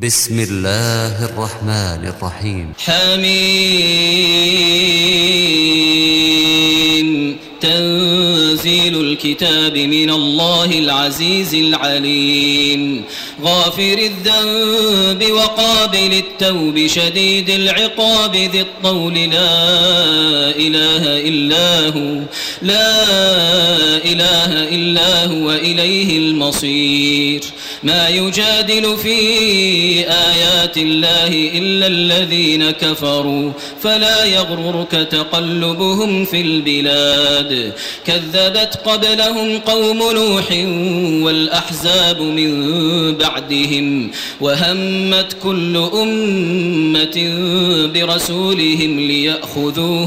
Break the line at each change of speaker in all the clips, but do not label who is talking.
بسم الله الرحمن الرحيم.
حميم. تنزيل الكتاب من الله العزيز العليم، غافر الذنب وقابل التوب شديد العقاب ذي الطول لا إله إلا هو إليه المصير. ما يجادل في آيات الله إلا الذين كفروا فلا يغررك تقلبهم في البلاد. كذبت قبلهم قوم نوح والأحزاب من بعدهم، وهمت كل أمة برسولهم ليأخذوه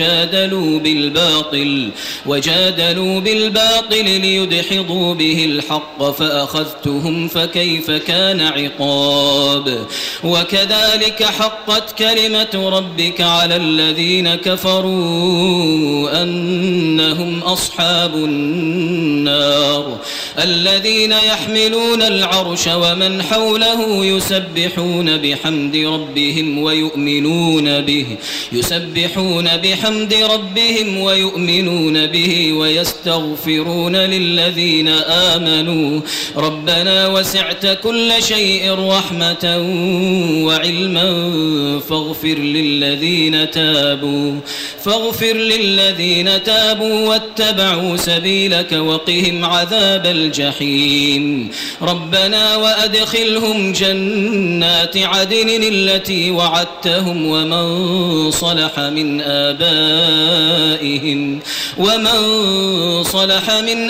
وجادلوا بالباطل ليدحضوا به الحق فأخذتهم فكيف كان عقاب. وكذلك حقت كلمة ربك على الذين كفروا أنهم أصحاب النار. الذين يحملون العرش ومن حوله يسبحون بحمد ربهم ويؤمنون به ويستغفرون للذين آمنوا ربنا وسعت كل شيء رحمة وعلما فاغفر للذين تابوا واتبعوا سبيلك وقهم عذاب الجحيم. ربنا وأدخلهم جنات عدن التي وعدتهم ومن صلح من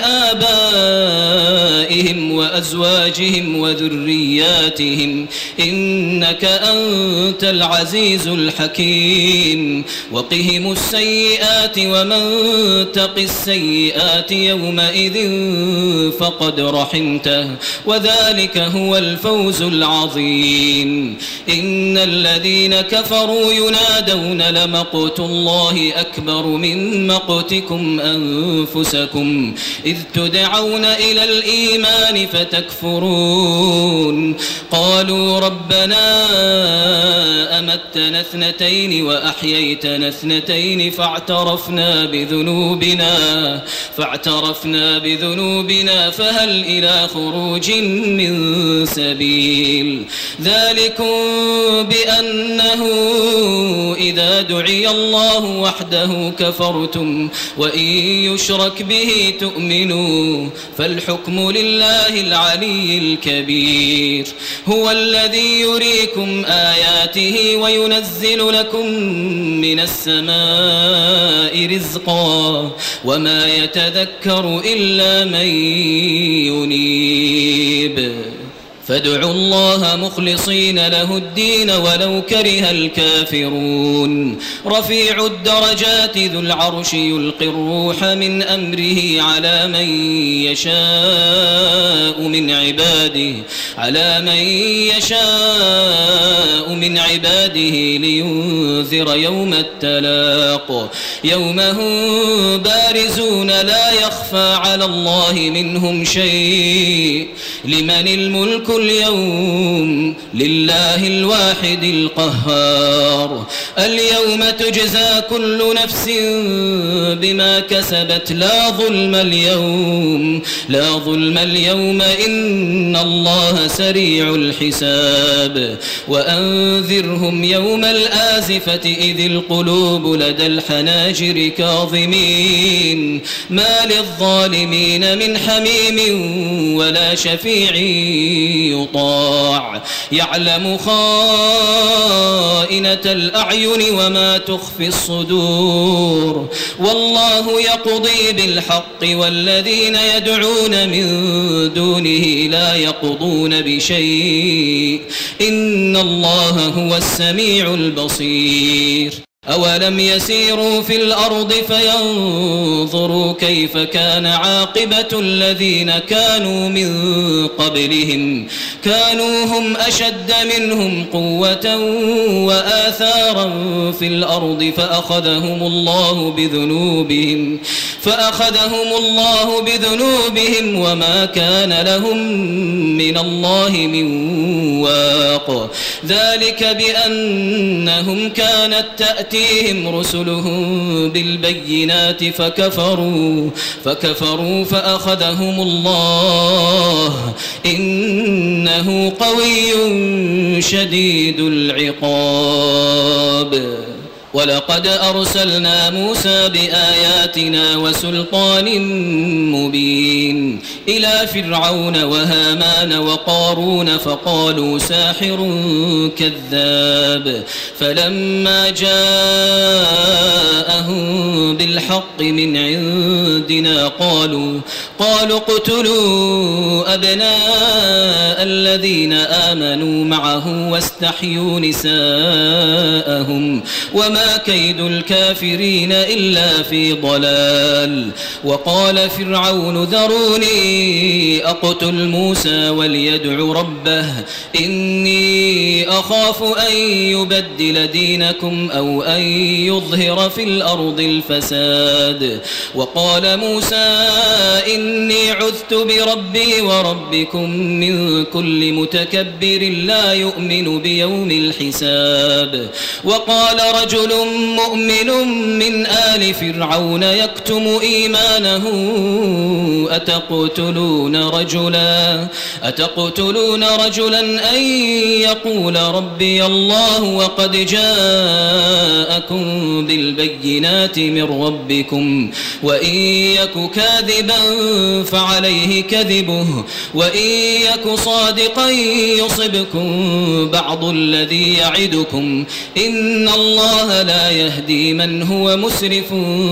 آبائهم وأزواجهم وذرياتهم إنك أنت العزيز الحكيم. وقهم السيئات ومن تق السيئات يومئذ فقد رحمته وذلك هو الفوز العظيم. إن الذين كفروا ينادون لمقت الله أكبر من مقتكم أنفسكم إذ تدعون إلى الإيمان فتكفرون. قالوا ربنا أمتنا اثنتين وأحييتنا اثنتين فاعترفنا بذنوبنا فهل إلى خروج من سبيل. ذلكم بأنه إذا دعي الله وحده كفرتم وإن يشرك به تؤمنوا فالحكم لله العلي الكبير. هو الذي يريكم آياته وينزل لكم من السماء رزقا وما يتذكر إلا من ينيب. فادعوا الله مخلصين له الدين ولو كره الكافرون. رفيع الدرجات ذو العرش يلقي الروح من أمره على من يشاء من عباده لينذر يوم التلاق. يوم هم بارزون لا يخفى على الله منهم شيء. لمن الملك اليوم لله الواحد القهار. اليوم تجزى كل نفس بما كسبت لا ظلم اليوم إن الله سريع الحساب. وأنذرهم يوم الآزفة إذ القلوب لدى الحناجر كاظمين ما للظالمين من حميم ولا شفيع يطاع. يعلم خائنة الأعين وما تخفي الصدور. والله يقضي بالحق والذين يدعون من دونه لا يقضون بشيء إن الله هو السميع البصير. أولم يسيروا في الأرض فينظروا كيف كان عاقبة الذين كانوا من قبلهم كانوا هم أشد منهم قوة وآثارا في الأرض فأخذهم الله بذنوبهم وما كان لهم من الله من واق ذلك بأنهم كانت تأتيهم رسلهم بالبينات فكفروا فأخذهم الله إنه قوي شديد العقاب ولقد أرسلنا موسى بآياتنا وسلطان مبين إلى فرعون وهامان وقارون فقالوا ساحر كذاب فلما جاءهم بالحق من عندنا قالوا اقتلوا أبناء الذين آمنوا معه واستحيوا نساءهم وما كيد الكافرين إلا في ضلال وقال فرعون ذروني أقتل موسى وليدع ربه إني أخاف أن يبدل دينكم أو أن يظهر في الأرض الفساد وقال موسى إني عذت بربي وربكم من كل متكبر لا يؤمن بيوم الحساب وقال رجل مؤمن من آل فرعون يكتم إيمانه أتقتلون رجلا أن يقول ربي الله وقد جاءكم بالبينات من ربكم وإن يك كاذبا فعليه كذبه وإن يك صادقا يصبكم بعض الذي يعدكم إن الله لا يهدي من هو مسرف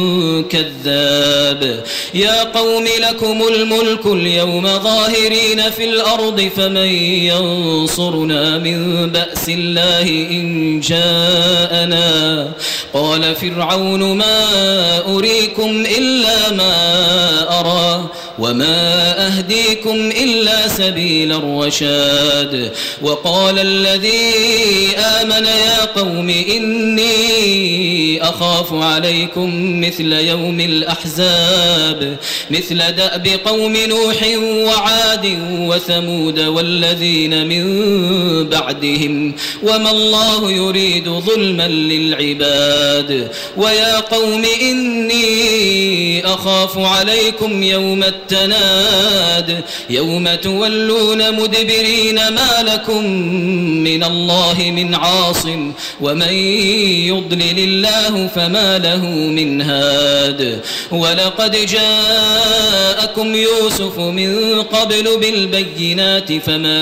كذاب يا قوم لكم الملك اليوم ظاهرين في الأرض فمن ينصرنا من بأس الله إن جاءنا قال فرعون ما أريكم إلا ما أرى وما أهديكم إلا سبيل الرشاد وقال الذي آمن يا قوم إني أخاف عليكم مثل يوم الأحزاب مثل دأب قوم نوح وعاد وثمود والذين من بعدهم وما الله يريد ظلما للعباد ويا قوم إني أخاف عليكم يوم التناد يوم تولون مدبرين ما لكم من الله من عاصم ومن يضلل الله فما له من هاد ولقد جاءكم يوسف من قبل بالبينات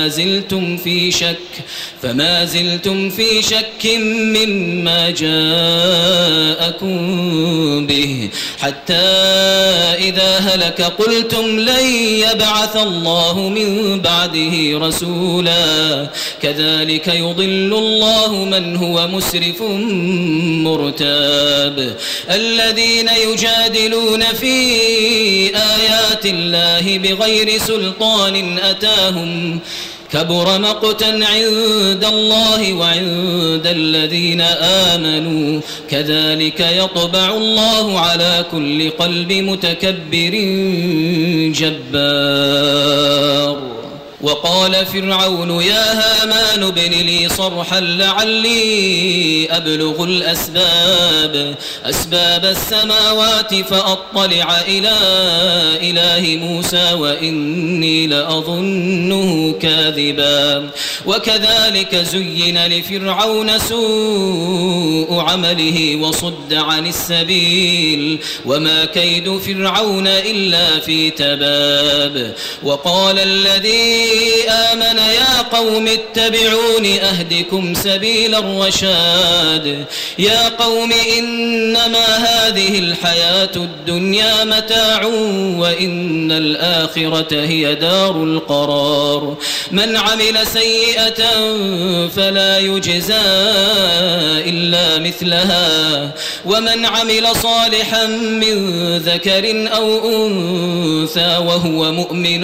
فما زلتم في شك مما جاءكم به حتى إذا هلك قلتم لن يبعث الله من بعده رسولا كذلك يضل الله من هو مسرف مرتاب الذين يجادلون في آيات الله بغير سلطان أتاهم كبر مقتا عند الله وعند الذين آمنوا كذلك يطبع الله على كل قلب متكبر جبار وقال فرعون يا هامان ابن لي صرحا لعلي أبلغ أسباب السماوات فأطلع إلى إله موسى وإني لأظنه كاذبا وكذلك زين لفرعون سوء عمله وصد عن السبيل وما كيد فرعون إلا في تباب وقال الذي آمن يا قوم اتبعون أهدكم سبيل الرشاد يا قوم إنما هذه الحياة الدنيا متاع وإن الآخرة هي دار القرار من عمل سيئة فلا يجزى إلا مثلها ومن عمل صالحا من ذكر أو أنثى وهو مؤمن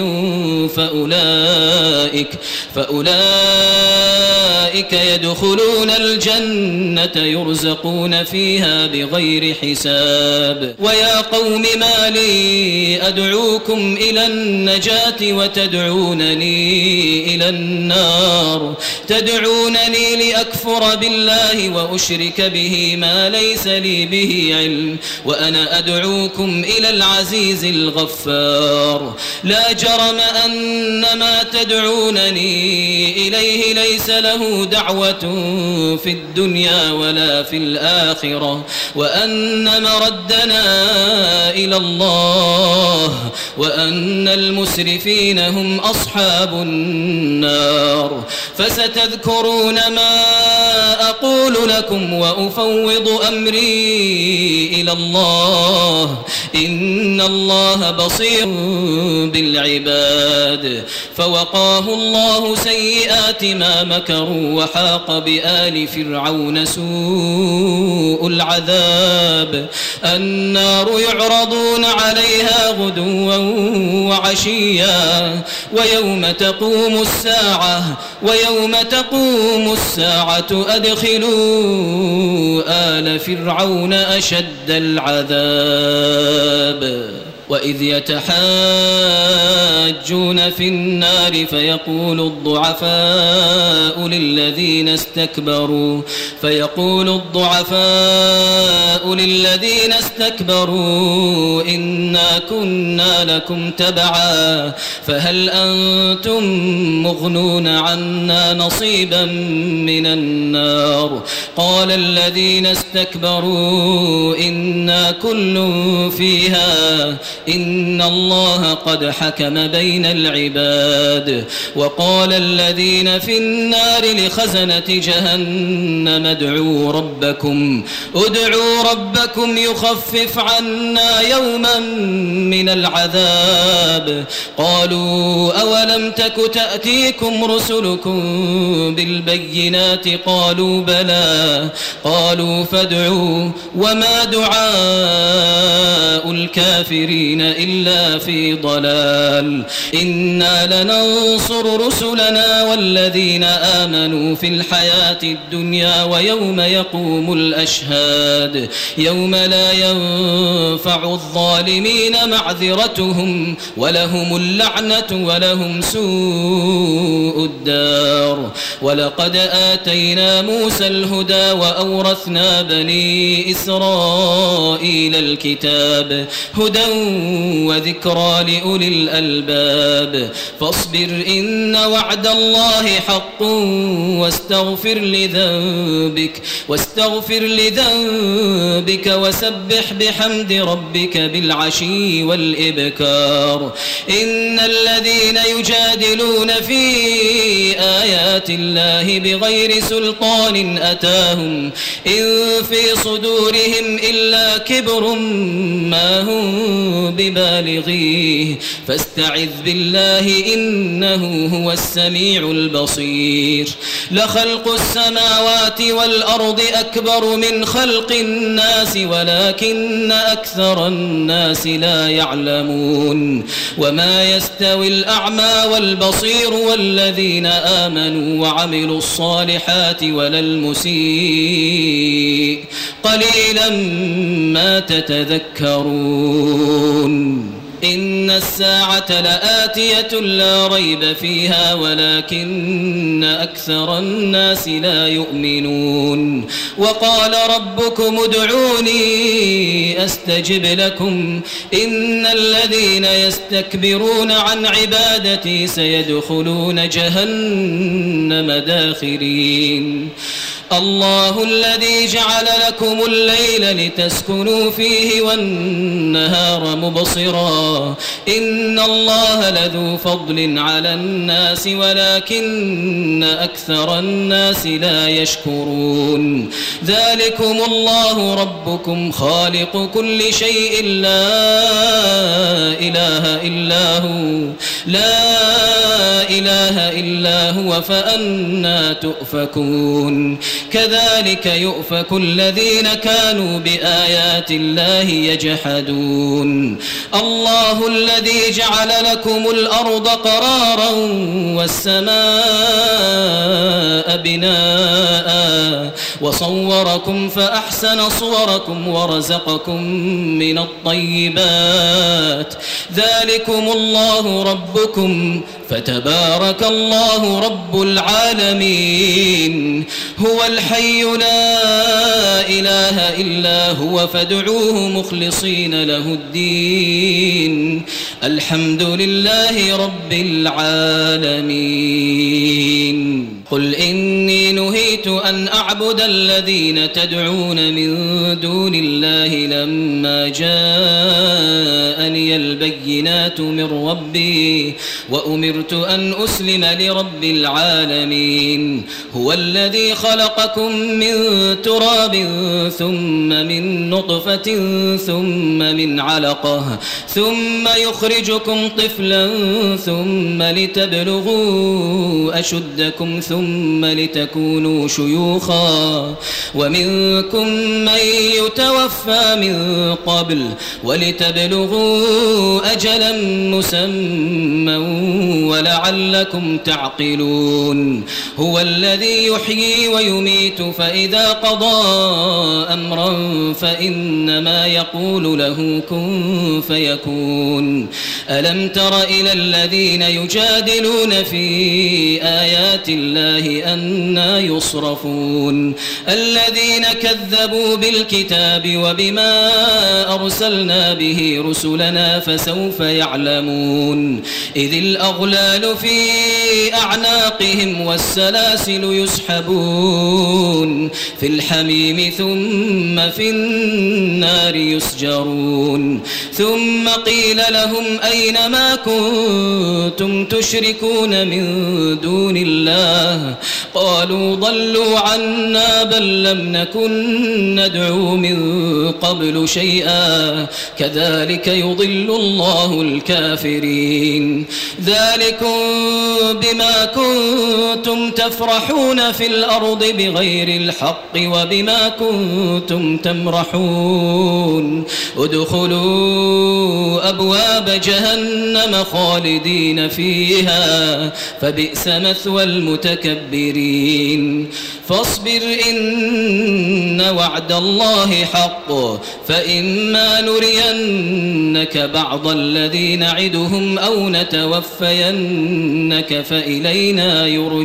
فأولئك يدخلون الجنة يرزقون فيها بغير حساب ويا قوم ما لي أدعوكم إلى النجاة وتدعونني إلى النار تدعونني لأكفر بالله وأشرك به ما ليس لي به علم وأنا أدعوكم إلى العزيز الغفار لا جرم أن ما تدعونني إليه ليس له دعوة في الدنيا ولا في الآخرة وأن مردنا إلى الله وأن المسرفين هم أصحاب النار فستذكرون ما أقول لكم وأفوض أمري إلى الله إن الله بصير بالعباد فوقاه الله سيئات ما مكروا وحاق بآل فرعون سوء العذاب النار يعرضون عليها غدوا وعشيا ويوم تقوم الساعة أدخلوا آل فرعون أشد العذاب وإذ يتحاجون في النار فيقول الضعفاء للذين استكبروا إنا كنا لكم تبعا فهل أنتم مغنون عنا نصيبا من النار قال الذين استكبروا إنا كل فيها إن الله قد حكم بين العباد وقال الذين في النار لخزنة جهنم ادعوا ربكم يخفف عنا يوما من العذاب قالوا أولم تك تأتيكم رسلكم بالبينات قالوا بلى قالوا فادعوا وما دعاء الكافرين إلا في ضلال إنا لننصر رسلنا والذين آمنوا في الحياة الدنيا ويوم يقوم الأشهاد يوم لا ينفع الظالمين معذرتهم ولهم اللعنة ولهم سوء الدار ولقد آتينا موسى الهدى وأورثنا بني إسرائيل الكتاب هدى وذكرى لأولي الألباب فاصبر إن وعد الله حق واستغفر لذنبك وسبح بحمد ربك بالعشي والإبكار إن الذين يجادلون في آيات الله بغير سلطان أتاهم إن في صدورهم إلا كبر ما هم ببالغيه فاستعذ بالله إنه هو السميع البصير لخلق السماوات والأرض أكبر من خلق الناس ولكن أكثر الناس لا يعلمون وما يستوي الأعمى والبصير والذين آمنوا وعملوا الصالحات ولا المسيء قليلا ما تتذكرون إن الساعة لآتية لا ريب فيها ولكن أكثر الناس لا يؤمنون وقال ربكم ادعوني أستجب لكم إن الذين يستكبرون عن عبادتي سيدخلون جهنم داخرين الله الذي جعل لكم الليل لتسكنوا فيه والنهار مبصرا إن الله لذو فضل على الناس ولكن أكثر الناس لا يشكرون ذلكم الله ربكم خالق كل شيء لا إله إلا هو فأنى تؤفكون كذلك يؤفك الذين كانوا بآيات الله يجحدون الله الذي جعل لكم الأرض قرارا والسماء بناء وصوركم فأحسن صوركم ورزقكم من الطيبات ذلكم الله ربكم فتبارك الله رب العالمين هو الحي لا إله إلا هو فادعوه مخلصين له الدين الحمد لله رب العالمين قل إني نهيت أن أعبد الذين تدعون من دون الله لما جاءني البينات من ربي وأمرت أن أسلم لرب العالمين هو الذي خلقكم من تراب ثم من نطفة ثم من علقة ثم يخرجكم طفلا ثم لتبلغوا أشدكم ثم لتكونوا شيوخا ومنكم من يتوفى من قبل ولتبلغوا أجلا مسمى ولعلكم تعقلون هو الذي يحيي ويميت فإذا قضى أمرا فإنما يقول له كن فيكون ألم تر إلى الذين يجادلون في آيات الله أنى يصرفون الذين كذبوا بالكتاب وبما أرسلنا به رسلنا فسوف يعلمون إذ الأغلال في أعناقهم والسلاسل يسحبون في الحميم ثم في النار يسجرون ثم قيل لهم أين ما كنتم تشركون من دون الله قالوا ضلوا عنا بل لم نكن ندعو من قبل شيئا كذلك يضل الله الكافرين ذلكم بما كنتم تفرحون في الأرض بغير الحق وبما كنتم تمرحون ادخلوا أبواب جهنم خالدين فيها فبئس مثوى المتكبرين فاصبر إن وعد الله حق فإما نرينك بعض الذي نعدهم أو نتوفينك فإلينا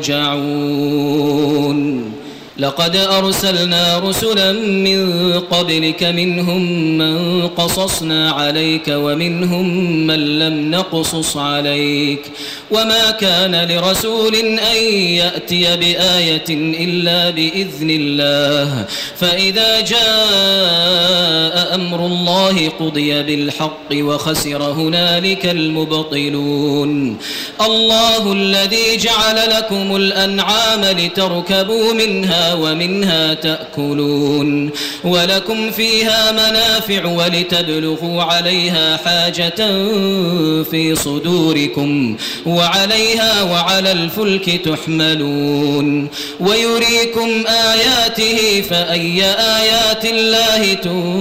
يرجعون لقد أرسلنا رسلا من قبلك منهم من قصصنا عليك ومنهم من لم نقصص عليك وما كان لرسول أن يأتي بآية إلا بإذن الله فإذا جاء أمر الله قضي بالحق وخسر هنالك المبطلون الله الذي جعل لكم الأنعام لتركبوا منها ومنها تأكلون ولكم فيها منافع ولتبلغوا عليها حاجة في صدوركم وعليها وعلى الفلك تحملون ويريكم آياته فأي آيات الله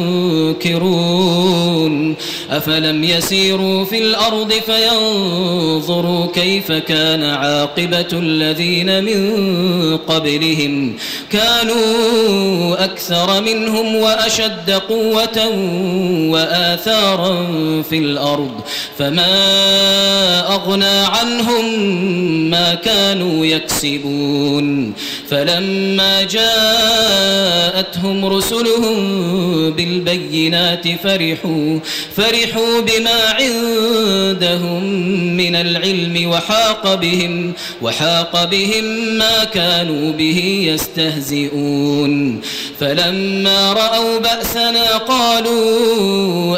تنكرون أفلم يسيروا في الأرض فينظروا كيف كان عاقبة الذين من قبلهم كانوا أكثر منهم وأشد قوة وآثارا في الأرض فما أغنى عنهم ما كانوا يكسبون فلما جاءتهم رسلهم بالبينات فرحوا بما عندهم من العلم وحاق بهم ما كانوا به يستهزئون يستهزئون فلما رأوا بأسنا قالوا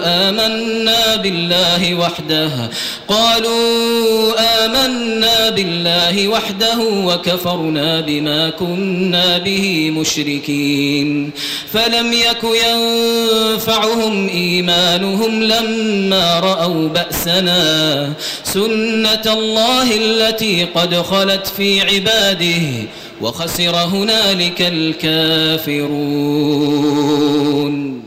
آمنا بالله وحده وكفرنا بما كنا به مشركين فلم يك ينفعهم إيمانهم لما رأوا بأسنا سنة الله التي قد خلت في عباده وخسر هنالك الكافرون.